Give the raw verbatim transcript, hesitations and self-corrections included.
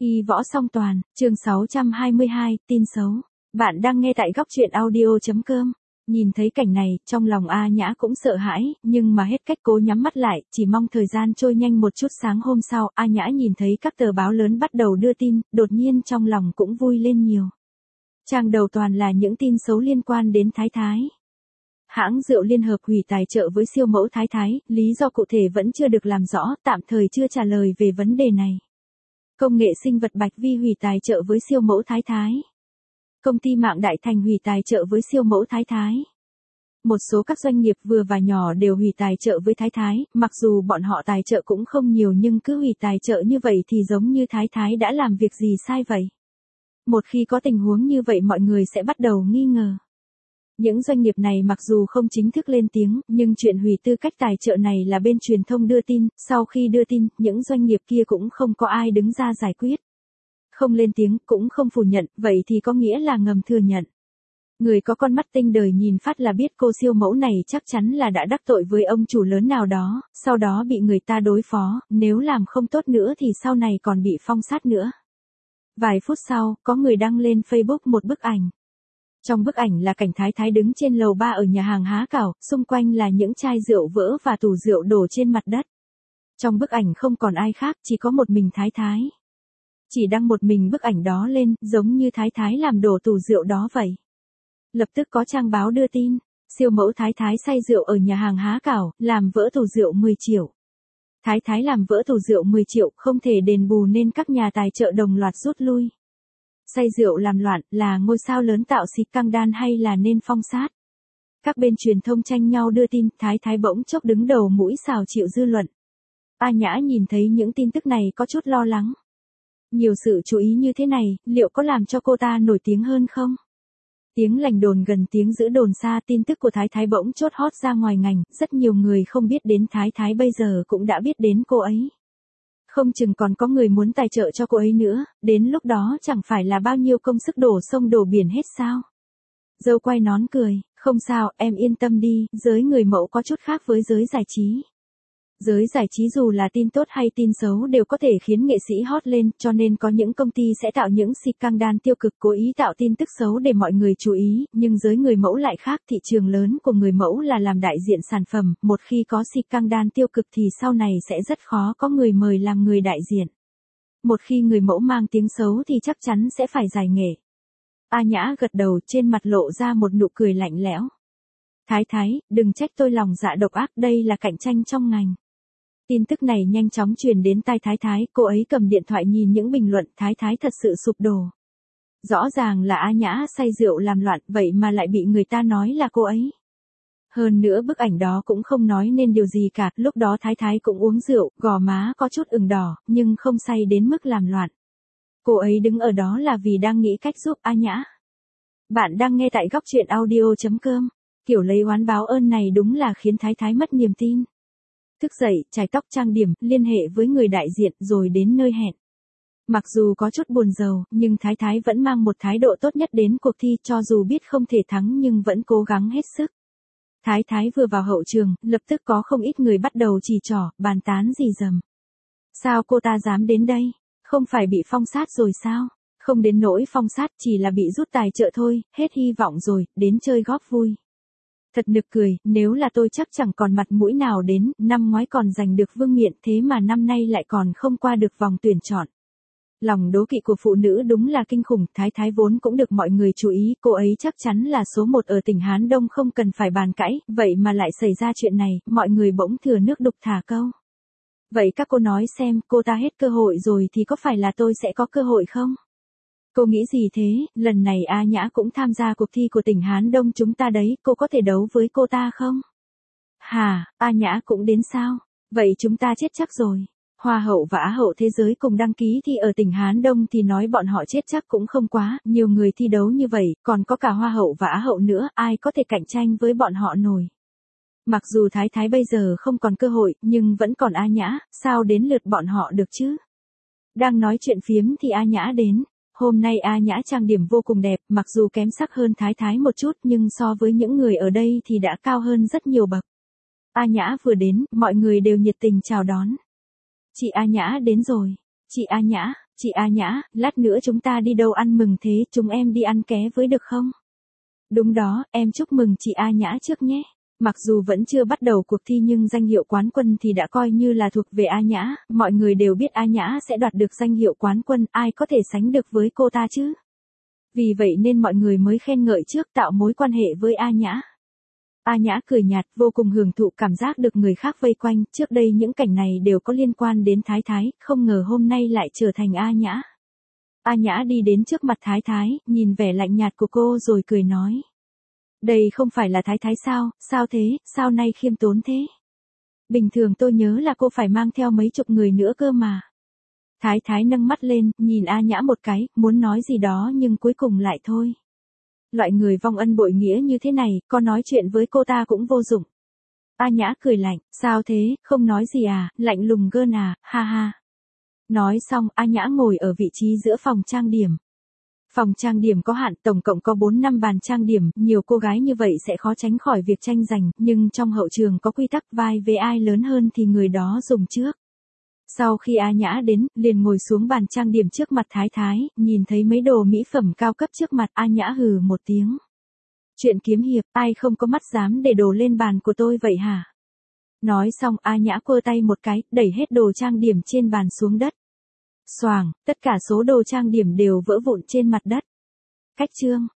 Y võ song toàn, chương sáu trăm hai mươi hai, tin xấu. Bạn đang nghe tại góc truyện audio.com. Nhìn thấy cảnh này, trong lòng A Nhã cũng sợ hãi, nhưng mà hết cách cố nhắm mắt lại, chỉ mong thời gian trôi nhanh một chút. Sáng hôm sau, A Nhã nhìn thấy các tờ báo lớn bắt đầu đưa tin, đột nhiên trong lòng cũng vui lên nhiều. Trang đầu toàn là những tin xấu liên quan đến Thái Thái. Hãng rượu Liên Hợp hủy tài trợ với siêu mẫu Thái Thái, lý do cụ thể vẫn chưa được làm rõ, tạm thời chưa trả lời về vấn đề này. Công nghệ sinh vật Bạch Vi hủy tài trợ với siêu mẫu Thái Thái. Công ty mạng Đại Thành hủy tài trợ với siêu mẫu Thái Thái. Một số các doanh nghiệp vừa và nhỏ đều hủy tài trợ với Thái Thái, mặc dù bọn họ tài trợ cũng không nhiều nhưng cứ hủy tài trợ như vậy thì giống như Thái Thái đã làm việc gì sai vậy. Một khi có tình huống như vậy mọi người sẽ bắt đầu nghi ngờ. Những doanh nghiệp này mặc dù không chính thức lên tiếng, nhưng chuyện hủy tư cách tài trợ này là bên truyền thông đưa tin, sau khi đưa tin, những doanh nghiệp kia cũng không có ai đứng ra giải quyết. Không lên tiếng, cũng không phủ nhận, vậy thì có nghĩa là ngầm thừa nhận. Người có con mắt tinh đời nhìn phát là biết cô siêu mẫu này chắc chắn là đã đắc tội với ông chủ lớn nào đó, sau đó bị người ta đối phó, nếu làm không tốt nữa thì sau này còn bị phong sát nữa. Vài phút sau, có người đăng lên Facebook một bức ảnh. Trong bức ảnh là cảnh Thái Thái đứng trên lầu ba ở nhà hàng há cảo, xung quanh là những chai rượu vỡ và tủ rượu đổ trên mặt đất. Trong bức ảnh không còn ai khác, chỉ có một mình Thái Thái. Chỉ đăng một mình bức ảnh đó lên, giống như Thái Thái làm đổ tủ rượu đó vậy. Lập tức có trang báo đưa tin, siêu mẫu Thái Thái say rượu ở nhà hàng há cảo, làm vỡ tủ rượu mười triệu. Thái Thái làm vỡ tủ rượu mười triệu, không thể đền bù nên các nhà tài trợ đồng loạt rút lui. Say rượu làm loạn, là ngôi sao lớn tạo xịt căng đan hay là nên phong sát? Các bên truyền thông tranh nhau đưa tin, Thái Thái bỗng chốc đứng đầu mũi xào chịu dư luận. A Nhã nhìn thấy những tin tức này có chút lo lắng. Nhiều sự chú ý như thế này, liệu có làm cho cô ta nổi tiếng hơn không? Tiếng lành đồn gần tiếng giữ đồn xa, tin tức của Thái Thái bỗng chốt hot ra ngoài ngành, rất nhiều người không biết đến Thái Thái bây giờ cũng đã biết đến cô ấy. Không chừng còn có người muốn tài trợ cho cô ấy nữa, đến lúc đó chẳng phải là bao nhiêu công sức đổ sông đổ biển hết sao? Dâu quay nón cười, không sao, em yên tâm đi, giới người mẫu có chút khác với giới giải trí. Giới giải trí dù là tin tốt hay tin xấu đều có thể khiến nghệ sĩ hot lên, cho nên có những công ty sẽ tạo những scandal tiêu cực cố ý tạo tin tức xấu để mọi người chú ý, nhưng giới người mẫu lại khác, thị trường lớn của người mẫu là làm đại diện sản phẩm, một khi có scandal tiêu cực thì sau này sẽ rất khó có người mời làm người đại diện. Một khi người mẫu mang tiếng xấu thì chắc chắn sẽ phải giải nghệ. A Nhã gật đầu, trên mặt lộ ra một nụ cười lạnh lẽo. Thái Thái, đừng trách tôi lòng dạ độc ác, đây là cạnh tranh trong ngành. Tin tức này nhanh chóng truyền đến tai Thái Thái, cô ấy cầm điện thoại nhìn những bình luận, Thái Thái thật sự sụp đổ. Rõ ràng là A Nhã say rượu làm loạn, vậy mà lại bị người ta nói là cô ấy. Hơn nữa bức ảnh đó cũng không nói nên điều gì cả, lúc đó Thái Thái cũng uống rượu, gò má có chút ửng đỏ, nhưng không say đến mức làm loạn. Cô ấy đứng ở đó là vì đang nghĩ cách giúp A Nhã. Bạn đang nghe tại góc truyện audio.com, kiểu lấy oán báo ơn này đúng là khiến Thái Thái mất niềm tin. Thức dậy, chải tóc trang điểm, liên hệ với người đại diện rồi đến nơi hẹn. Mặc dù có chút buồn rầu, nhưng Thái Thái vẫn mang một thái độ tốt nhất đến cuộc thi, cho dù biết không thể thắng nhưng vẫn cố gắng hết sức. Thái Thái vừa vào hậu trường, lập tức có không ít người bắt đầu chỉ trỏ, bàn tán rì rầm. Sao cô ta dám đến đây? Không phải bị phong sát rồi sao? Không đến nỗi phong sát, chỉ là bị rút tài trợ thôi, hết hy vọng rồi, đến chơi góp vui. Thật nực cười, nếu là tôi chắc chẳng còn mặt mũi nào đến, năm ngoái còn giành được vương miện thế mà năm nay lại còn không qua được vòng tuyển chọn. Lòng đố kỵ của phụ nữ đúng là kinh khủng, Thái Thái vốn cũng được mọi người chú ý, cô ấy chắc chắn là số một ở tỉnh Hán Đông không cần phải bàn cãi, vậy mà lại xảy ra chuyện này, mọi người bỗng thừa nước đục thả câu. Vậy các cô nói xem, cô ta hết cơ hội rồi thì có phải là tôi sẽ có cơ hội không? Cô nghĩ gì thế, lần này A Nhã cũng tham gia cuộc thi của tỉnh Hán Đông chúng ta đấy, cô có thể đấu với cô ta không? Hà, A Nhã cũng đến sao? Vậy chúng ta chết chắc rồi. Hoa hậu và Á hậu thế giới cùng đăng ký thi ở tỉnh Hán Đông thì nói bọn họ chết chắc cũng không quá, nhiều người thi đấu như vậy, còn có cả Hoa hậu và Á hậu nữa, ai có thể cạnh tranh với bọn họ nổi. Mặc dù Thái Thái bây giờ không còn cơ hội, nhưng vẫn còn A Nhã, sao đến lượt bọn họ được chứ? Đang nói chuyện phiếm thì A Nhã đến. Hôm nay A Nhã trang điểm vô cùng đẹp, mặc dù kém sắc hơn Thái Thái một chút nhưng so với những người ở đây thì đã cao hơn rất nhiều bậc. A Nhã vừa đến, mọi người đều nhiệt tình chào đón. Chị A Nhã đến rồi. Chị A Nhã, Chị A Nhã, lát nữa chúng ta đi đâu ăn mừng thế, chúng em đi ăn ké với được không? Đúng đó, em chúc mừng chị A Nhã trước nhé. Mặc dù vẫn chưa bắt đầu cuộc thi nhưng danh hiệu quán quân thì đã coi như là thuộc về A Nhã, mọi người đều biết A Nhã sẽ đoạt được danh hiệu quán quân, ai có thể sánh được với cô ta chứ? Vì vậy nên mọi người mới khen ngợi trước, tạo mối quan hệ với A Nhã. A Nhã cười nhạt, vô cùng hưởng thụ cảm giác được người khác vây quanh, trước đây những cảnh này đều có liên quan đến Thái Thái, không ngờ hôm nay lại trở thành A Nhã. A Nhã đi đến trước mặt Thái Thái, nhìn vẻ lạnh nhạt của cô rồi cười nói. Đây không phải là Thái Thái sao, sao thế, sao nay khiêm tốn thế? Bình thường tôi nhớ là cô phải mang theo mấy chục người nữa cơ mà. Thái Thái nâng mắt lên, nhìn A Nhã một cái, muốn nói gì đó nhưng cuối cùng lại thôi. Loại người vong ân bội nghĩa như thế này, có nói chuyện với cô ta cũng vô dụng. A Nhã cười lạnh, sao thế, không nói gì à, lạnh lùng gơn à, ha ha. Nói xong, A Nhã ngồi ở vị trí giữa phòng trang điểm. Phòng trang điểm có hạn, tổng cộng có bốn năm bàn trang điểm, nhiều cô gái như vậy sẽ khó tránh khỏi việc tranh giành, nhưng trong hậu trường có quy tắc vai với ai lớn hơn thì người đó dùng trước. Sau khi A Nhã đến, liền ngồi xuống bàn trang điểm trước mặt Thái Thái, nhìn thấy mấy đồ mỹ phẩm cao cấp trước mặt, A Nhã hừ một tiếng. Chuyện kiếm hiệp, ai không có mắt dám để đồ lên bàn của tôi vậy hả? Nói xong, A Nhã quơ tay một cái, đẩy hết đồ trang điểm trên bàn xuống đất. Xoàng, tất cả số đồ trang điểm đều vỡ vụn trên mặt đất. Cách chương